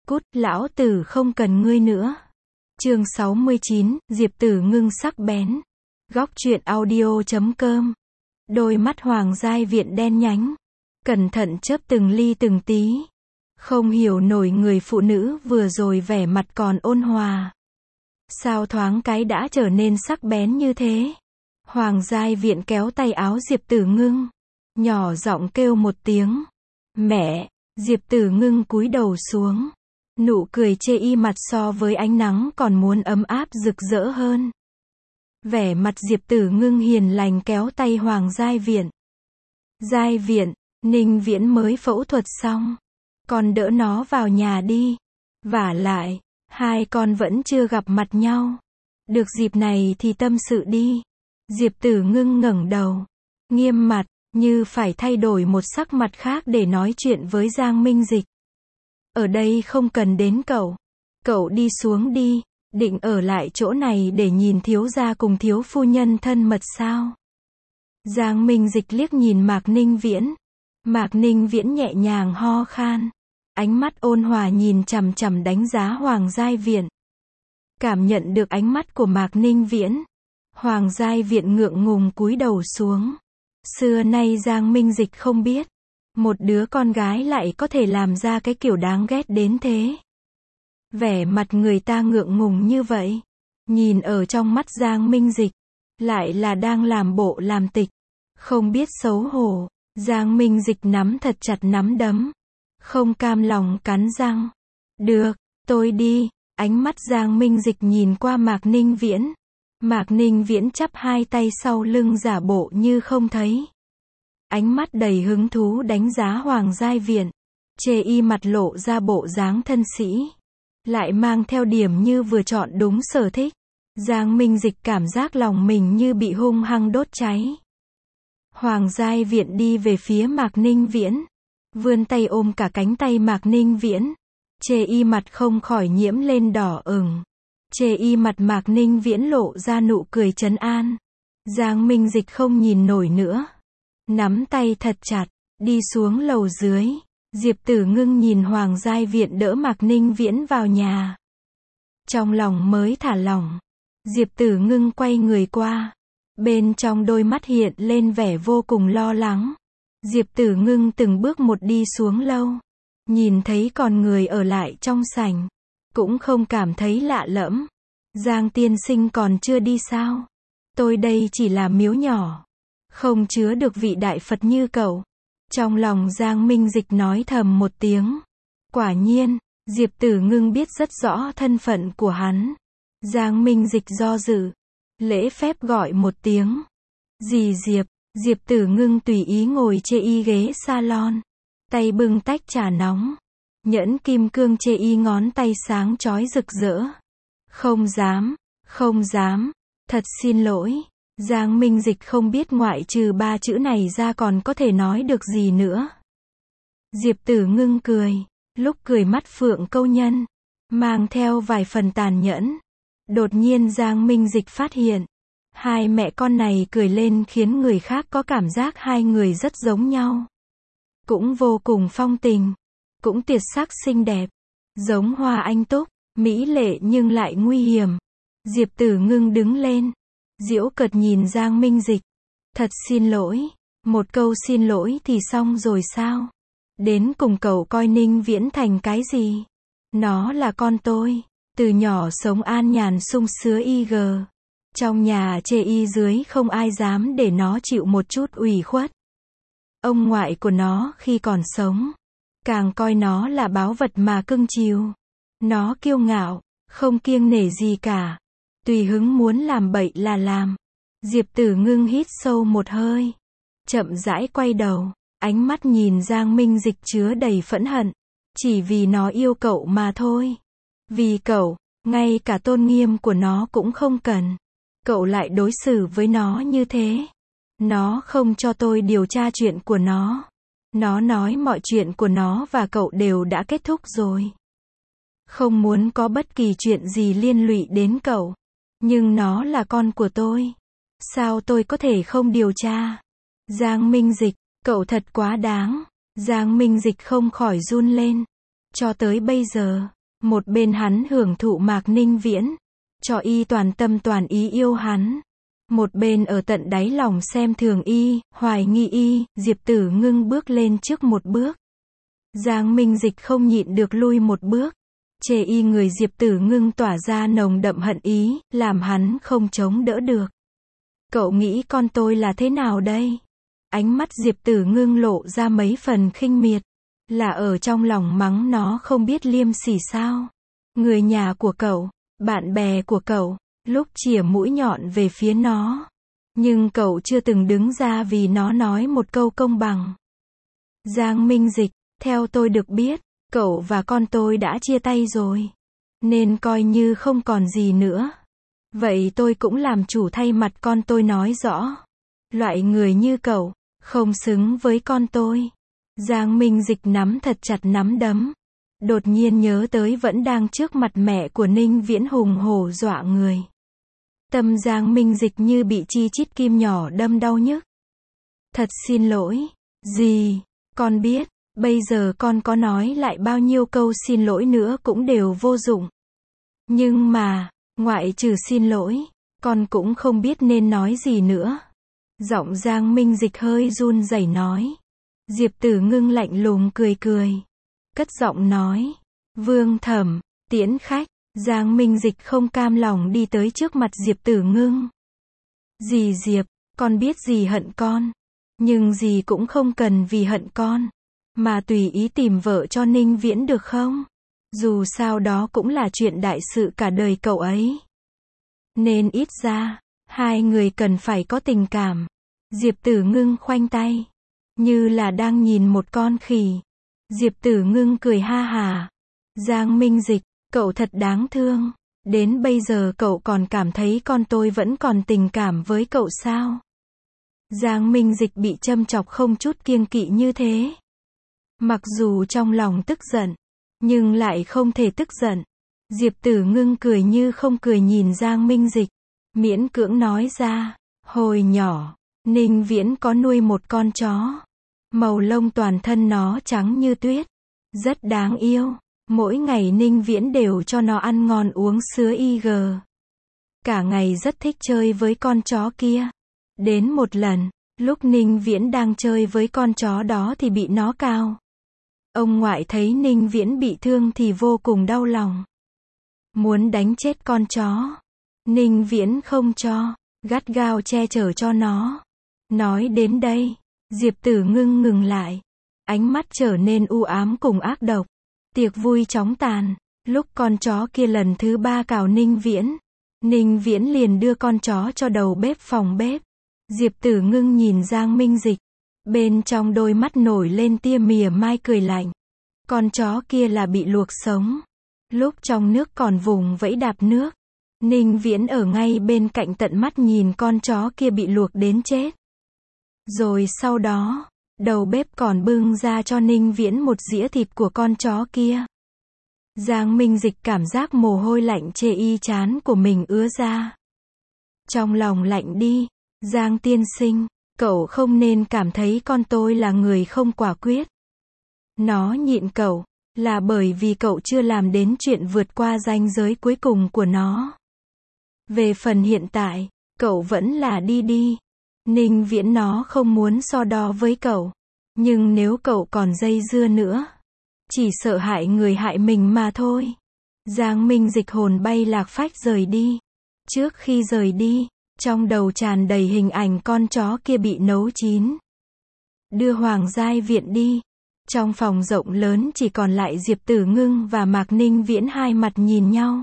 Cút, lão tử không cần ngươi nữa. Chương 69, Diệp Tử Ngưng sắc bén. Góc truyện audio.com. Đôi mắt Hoàng Giai Viện đen nhánh, cẩn thận chớp từng ly từng tí. Không hiểu nổi người phụ nữ vừa rồi vẻ mặt còn ôn hòa, sao thoáng cái đã trở nên sắc bén như thế. Hoàng Giai Viện kéo tay áo Diệp Tử Ngưng, nhỏ giọng kêu một tiếng, mẹ. Diệp Tử Ngưng cúi đầu xuống, nụ cười chê y mặt so với ánh nắng còn muốn ấm áp rực rỡ hơn. Vẻ mặt Diệp Tử Ngưng hiền lành kéo tay Hoàng Giai Viện. Giai Viện, Ninh Viễn mới phẫu thuật xong, con đỡ nó vào nhà đi. Vả lại, hai con vẫn chưa gặp mặt nhau, được dịp này thì tâm sự đi. Diệp Tử Ngưng ngẩng đầu, nghiêm mặt, như phải thay đổi một sắc mặt khác để nói chuyện với Giang Minh Dịch. Ở đây không cần đến cậu. Cậu đi xuống đi, định ở lại chỗ này để nhìn thiếu gia cùng thiếu phu nhân thân mật sao? Giang Minh Dịch liếc nhìn Mạc Ninh Viễn. Mạc Ninh Viễn nhẹ nhàng ho khan, ánh mắt ôn hòa nhìn chằm chằm đánh giá Hoàng Giai Viện. Cảm nhận được ánh mắt của Mạc Ninh Viễn, Hoàng Giai Viện ngượng ngùng cúi đầu xuống. Xưa nay Giang Minh Dịch không biết, một đứa con gái lại có thể làm ra cái kiểu đáng ghét đến thế. Vẻ mặt người ta ngượng ngùng như vậy, nhìn ở trong mắt Giang Minh Dịch, lại là đang làm bộ làm tịch, không biết xấu hổ. Giang Minh Dịch nắm thật chặt nắm đấm, không cam lòng cắn răng. Được, tôi đi. Ánh mắt Giang Minh Dịch nhìn qua Mạc Ninh Viễn. Mạc Ninh Viễn chắp hai tay sau lưng giả bộ như không thấy. Ánh mắt đầy hứng thú đánh giá Hoàng Giai Viện, chê y mặt lộ ra bộ dáng thân sĩ, lại mang theo điểm như vừa chọn đúng sở thích. Giang Minh Dịch cảm giác lòng mình như bị hung hăng đốt cháy. Hoàng Giai Viện đi về phía Mạc Ninh Viễn, vươn tay ôm cả cánh tay Mạc Ninh Viễn, chê y mặt không khỏi nhiễm lên đỏ ửng. Chê y mặt Mạc Ninh Viễn lộ ra nụ cười trấn an. Giang Minh Dịch không nhìn nổi nữa, nắm tay thật chặt, đi xuống lầu dưới. Diệp Tử Ngưng nhìn Hoàng Giai Viện đỡ Mạc Ninh Viễn vào nhà, trong lòng mới thả lỏng. Diệp Tử Ngưng quay người qua, bên trong đôi mắt hiện lên vẻ vô cùng lo lắng. Diệp Tử Ngưng từng bước một đi xuống lâu, nhìn thấy còn người ở lại trong sảnh, cũng không cảm thấy lạ lẫm. Giang tiên sinh còn chưa đi sao? Tôi đây chỉ là miếu nhỏ, không chứa được vị đại Phật như cậu. Trong lòng Giang Minh Dịch nói thầm một tiếng. Quả nhiên, Diệp Tử Ngưng biết rất rõ thân phận của hắn. Giang Minh Dịch do dự, lễ phép gọi một tiếng. Dì Diệp. Diệp Tử Ngưng tùy ý ngồi chê y ghế salon, tay bưng tách trà nóng, nhẫn kim cương chê y ngón tay sáng chói rực rỡ. Không dám, không dám, thật xin lỗi. Giang Minh Dịch không biết ngoại trừ ba chữ này ra còn có thể nói được gì nữa. Diệp Tử Ngưng cười, lúc cười mắt phượng câu nhân, mang theo vài phần tàn nhẫn. Đột nhiên Giang Minh Dịch phát hiện, hai mẹ con này cười lên khiến người khác có cảm giác hai người rất giống nhau. Cũng vô cùng phong tình, cũng tuyệt sắc xinh đẹp, giống hoa anh túc, mỹ lệ nhưng lại nguy hiểm. Diệp Tử Ngưng đứng lên, giễu cợt nhìn Giang Minh Dịch. Thật xin lỗi. Một câu xin lỗi thì xong rồi sao? Đến cùng cậu coi Ninh Viễn thành cái gì? Nó là con tôi, từ nhỏ sống an nhàn sung sướng IG. Trong nhà chê y dưới không ai dám để nó chịu một chút ủy khuất. Ông ngoại của nó khi còn sống, càng coi nó là báu vật mà cưng chiều. Nó kiêu ngạo, không kiêng nể gì cả, tùy hứng muốn làm bậy là làm. Diệp Tử Ngưng hít sâu một hơi, chậm rãi quay đầu, ánh mắt nhìn Giang Minh Dịch chứa đầy phẫn hận. Chỉ vì nó yêu cậu mà thôi. Vì cậu, ngay cả tôn nghiêm của nó cũng không cần. Cậu lại đối xử với nó như thế. Nó không cho tôi điều tra chuyện của nó. Nó nói mọi chuyện của nó và cậu đều đã kết thúc rồi. Không muốn có bất kỳ chuyện gì liên lụy đến cậu. Nhưng nó là con của tôi. Sao tôi có thể không điều tra? Giang Minh Dịch, cậu thật quá đáng. Giang Minh Dịch không khỏi run lên. Cho tới bây giờ, Một bên hắn hưởng thụ Mạc Ninh Viễn, cho y toàn tâm toàn ý yêu hắn. Một bên ở tận đáy lòng xem thường y, hoài nghi y, Diệp Tử Ngưng bước lên trước một bước. Giang Minh Dịch không nhịn được lui một bước. Chê y người Diệp Tử Ngưng tỏa ra nồng đậm hận ý, làm hắn không chống đỡ được. Cậu nghĩ con tôi là thế nào đây? Ánh mắt Diệp Tử Ngưng lộ ra mấy phần khinh miệt. Là ở trong lòng mắng nó không biết liêm sỉ sao? Người nhà của cậu, bạn bè của cậu, lúc chìa mũi nhọn về phía nó. Nhưng cậu chưa từng đứng ra vì nó nói một câu công bằng. Giang Minh Dịch, theo tôi được biết, cậu và con tôi đã chia tay rồi. Nên coi như không còn gì nữa. Vậy tôi cũng làm chủ thay mặt con tôi nói rõ. Loại người như cậu, không xứng với con tôi. Giang Minh Dịch nắm thật chặt nắm đấm. Đột nhiên nhớ tới vẫn đang trước mặt mẹ của Ninh Viễn hùng hổ dọa người. Tâm Giang Minh Dịch như bị chi chít kim nhỏ đâm đau nhức. Thật xin lỗi. Gì? Con biết, bây giờ con có nói lại bao nhiêu câu xin lỗi nữa cũng đều vô dụng. Nhưng mà, ngoại trừ xin lỗi, con cũng không biết nên nói gì nữa. Giọng Giang Minh Dịch hơi run rẩy nói. Diệp Tử Ngưng lạnh lùng cười cười. Cất giọng nói. Vương Thẩm, tiễn khách. Giang Minh Dịch không cam lòng đi tới trước mặt Diệp Tử Ngưng. Dì Diệp, con biết dì hận con. Nhưng dì cũng không cần vì hận con mà tùy ý tìm vợ cho Ninh Viễn được không? Dù sao đó cũng là chuyện đại sự cả đời cậu ấy. Nên ít ra, hai người cần phải có tình cảm. Diệp Tử Ngưng khoanh tay, như là đang nhìn một con khỉ. Diệp Tử Ngưng cười ha hà. Giang Minh Dịch, cậu thật đáng thương. Đến bây giờ cậu còn cảm thấy con tôi vẫn còn tình cảm với cậu sao? Giang Minh Dịch bị châm chọc không chút kiêng kỵ như thế. Mặc dù trong lòng tức giận, nhưng lại không thể tức giận. Diệp Tử Ngưng cười như không cười nhìn Giang Minh Dịch. Miễn cưỡng nói ra, hồi nhỏ, Ninh Viễn có nuôi một con chó. Màu lông toàn thân nó trắng như tuyết. Rất đáng yêu. Mỗi ngày Ninh Viễn đều cho nó ăn ngon uống sữa IG. Cả ngày rất thích chơi với con chó kia. Đến một lần, lúc Ninh Viễn đang chơi với con chó đó thì bị nó cào. Ông ngoại thấy Ninh Viễn bị thương thì vô cùng đau lòng. Muốn đánh chết con chó. Ninh Viễn không cho, gắt gao che chở cho nó. Nói đến đây, Diệp Tử Ngưng ngừng lại. Ánh mắt trở nên u ám cùng ác độc. Tiệc vui chóng tàn. Lúc con chó kia lần thứ 3 cào Ninh Viễn, Ninh Viễn liền đưa con chó cho đầu bếp phòng bếp. Diệp Tử Ngưng nhìn Giang Minh Dịch. Bên trong đôi mắt nổi lên tia mỉa mai cười lạnh. Con chó kia là bị luộc sống. Lúc trong nước còn vùng vẫy đạp nước. Ninh Viễn ở ngay bên cạnh tận mắt nhìn con chó kia bị luộc đến chết. Rồi sau đó, đầu bếp còn bưng ra cho Ninh Viễn một dĩa thịt của con chó kia. Giang Minh Dịch cảm giác mồ hôi lạnh chê y chán của mình ứa ra. Trong lòng lạnh đi, Giang tiên sinh, cậu không nên cảm thấy con tôi là người không quả quyết. Nó nhịn cậu, là bởi vì cậu chưa làm đến chuyện vượt qua ranh giới cuối cùng của nó. Về phần hiện tại, cậu vẫn là đi. Ninh Viễn nó không muốn so đo với cậu. Nhưng nếu cậu còn dây dưa nữa, chỉ sợ hại người hại mình mà thôi. Giang Minh Dịch hồn bay lạc phách rời đi. Trước khi rời đi, trong đầu tràn đầy hình ảnh con chó kia bị nấu chín. Đưa Hoàng Giai Viện đi. Trong phòng rộng lớn chỉ còn lại Diệp Tử Ngưng và Mạc Ninh Viễn hai mặt nhìn nhau.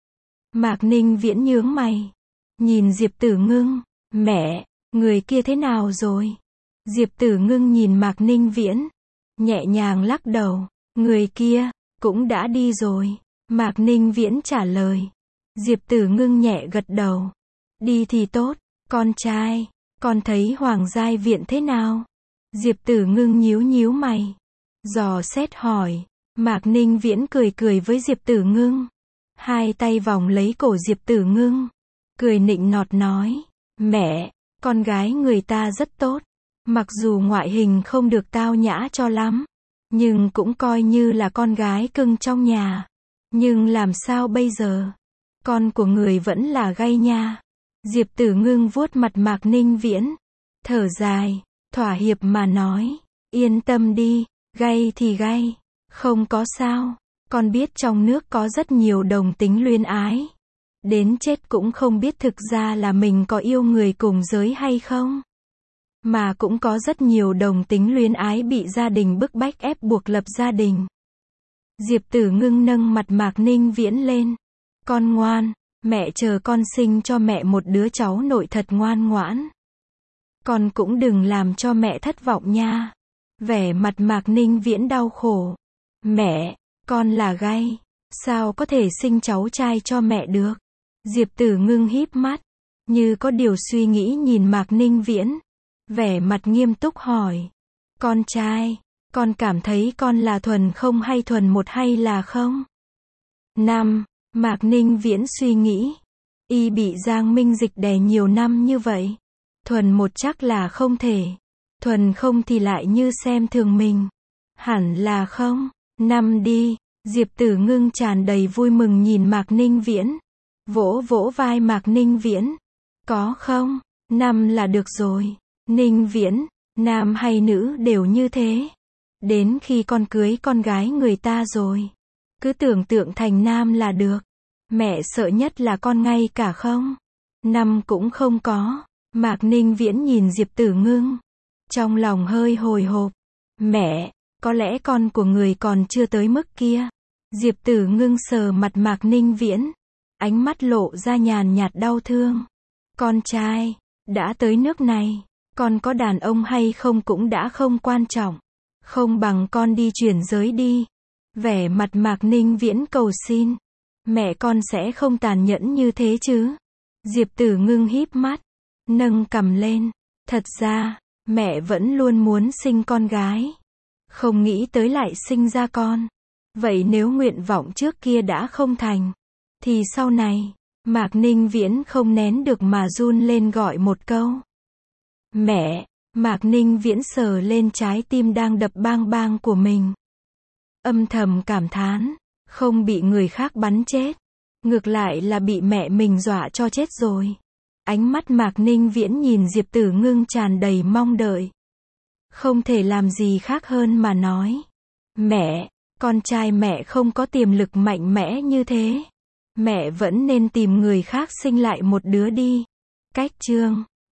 Mạc Ninh Viễn nhướng mày. Nhìn Diệp Tử Ngưng. Mẹ, người kia thế nào rồi? Diệp Tử Ngưng nhìn Mạc Ninh Viễn. Nhẹ nhàng lắc đầu. Người kia, cũng đã đi rồi. Mạc Ninh Viễn trả lời. Diệp Tử Ngưng nhẹ gật đầu. Đi thì tốt, con trai. Con thấy Hoàng Giai Viện thế nào? Diệp Tử Ngưng nhíu mày. Dò xét hỏi. Mạc Ninh Viễn cười với Diệp Tử Ngưng. Hai tay vòng lấy cổ Diệp Tử Ngưng. Cười nịnh nọt nói. Mẹ, con gái người ta rất tốt. Mặc dù ngoại hình không được tao nhã cho lắm, nhưng cũng coi như là con gái cưng trong nhà. Nhưng làm sao bây giờ? Con của người vẫn là gay nha. Diệp Tử Ngưng vuốt mặt Mạc Ninh Viễn. Thở dài, thỏa hiệp mà nói. Yên tâm đi, gay thì gay. Không có sao. Con biết trong nước có rất nhiều đồng tính luyến ái. Đến chết cũng không biết thực ra là mình có yêu người cùng giới hay không. Mà cũng có rất nhiều đồng tính luyến ái bị gia đình bức bách ép buộc lập gia đình. Diệp Tử Ngưng nâng mặt Mạc Ninh Viễn lên. Con ngoan, mẹ chờ con sinh cho mẹ một đứa cháu nội thật ngoan ngoãn. Con cũng đừng làm cho mẹ thất vọng nha. Vẻ mặt Mạc Ninh Viễn đau khổ. Mẹ, con là gay. Sao có thể sinh cháu trai cho mẹ được? Diệp Tử Ngưng híp mắt. Như có điều suy nghĩ nhìn Mạc Ninh Viễn. Vẻ mặt nghiêm túc hỏi. Con trai, con cảm thấy con là thuần không hay thuần một hay là không? Mạc Ninh Viễn suy nghĩ. Y bị Giang Minh Dịch đè nhiều năm như vậy. Thuần một chắc là không thể. Thuần không thì lại như xem thường mình. Hẳn là không. Đi. Diệp Tử Ngưng tràn đầy vui mừng nhìn Mạc Ninh Viễn. Vỗ vỗ vai Mạc Ninh Viễn. Có không? Là được rồi. Ninh Viễn, nam hay nữ đều như thế. Đến khi con cưới con gái người ta rồi. Cứ tưởng tượng thành nam là được. Mẹ sợ nhất là con ngay cả không. Cũng không có. Mạc Ninh Viễn nhìn Diệp Tử Ngưng. Trong lòng hơi hồi hộp. Mẹ, có lẽ con của người còn chưa tới mức kia. Diệp Tử Ngưng sờ mặt Mạc Ninh Viễn. Ánh mắt lộ ra nhàn nhạt đau thương. Con trai, đã tới nước này. Con có đàn ông hay không cũng đã không quan trọng. Không bằng con đi chuyển giới đi. Vẻ mặt Mạc Ninh Viễn cầu xin. Mẹ con sẽ không tàn nhẫn như thế chứ. Diệp Tử Ngưng híp mắt. Nâng cằm lên. Thật ra, mẹ vẫn luôn muốn sinh con gái. Không nghĩ tới lại sinh ra con. Vậy nếu nguyện vọng trước kia đã không thành. Thì sau này, Mạc Ninh Viễn không nén được mà run lên gọi một câu. Mẹ, Mạc Ninh Viễn sờ lên trái tim đang đập bang bang của mình. Âm thầm cảm thán, không bị người khác bắn chết. Ngược lại là bị mẹ mình dọa cho chết rồi. Ánh mắt Mạc Ninh Viễn nhìn Diệp Tử Ngưng tràn đầy mong đợi. Không thể làm gì khác hơn mà nói. Mẹ, con trai mẹ không có tiềm lực mạnh mẽ như thế. Mẹ vẫn nên tìm người khác sinh lại một đứa đi. Cách chương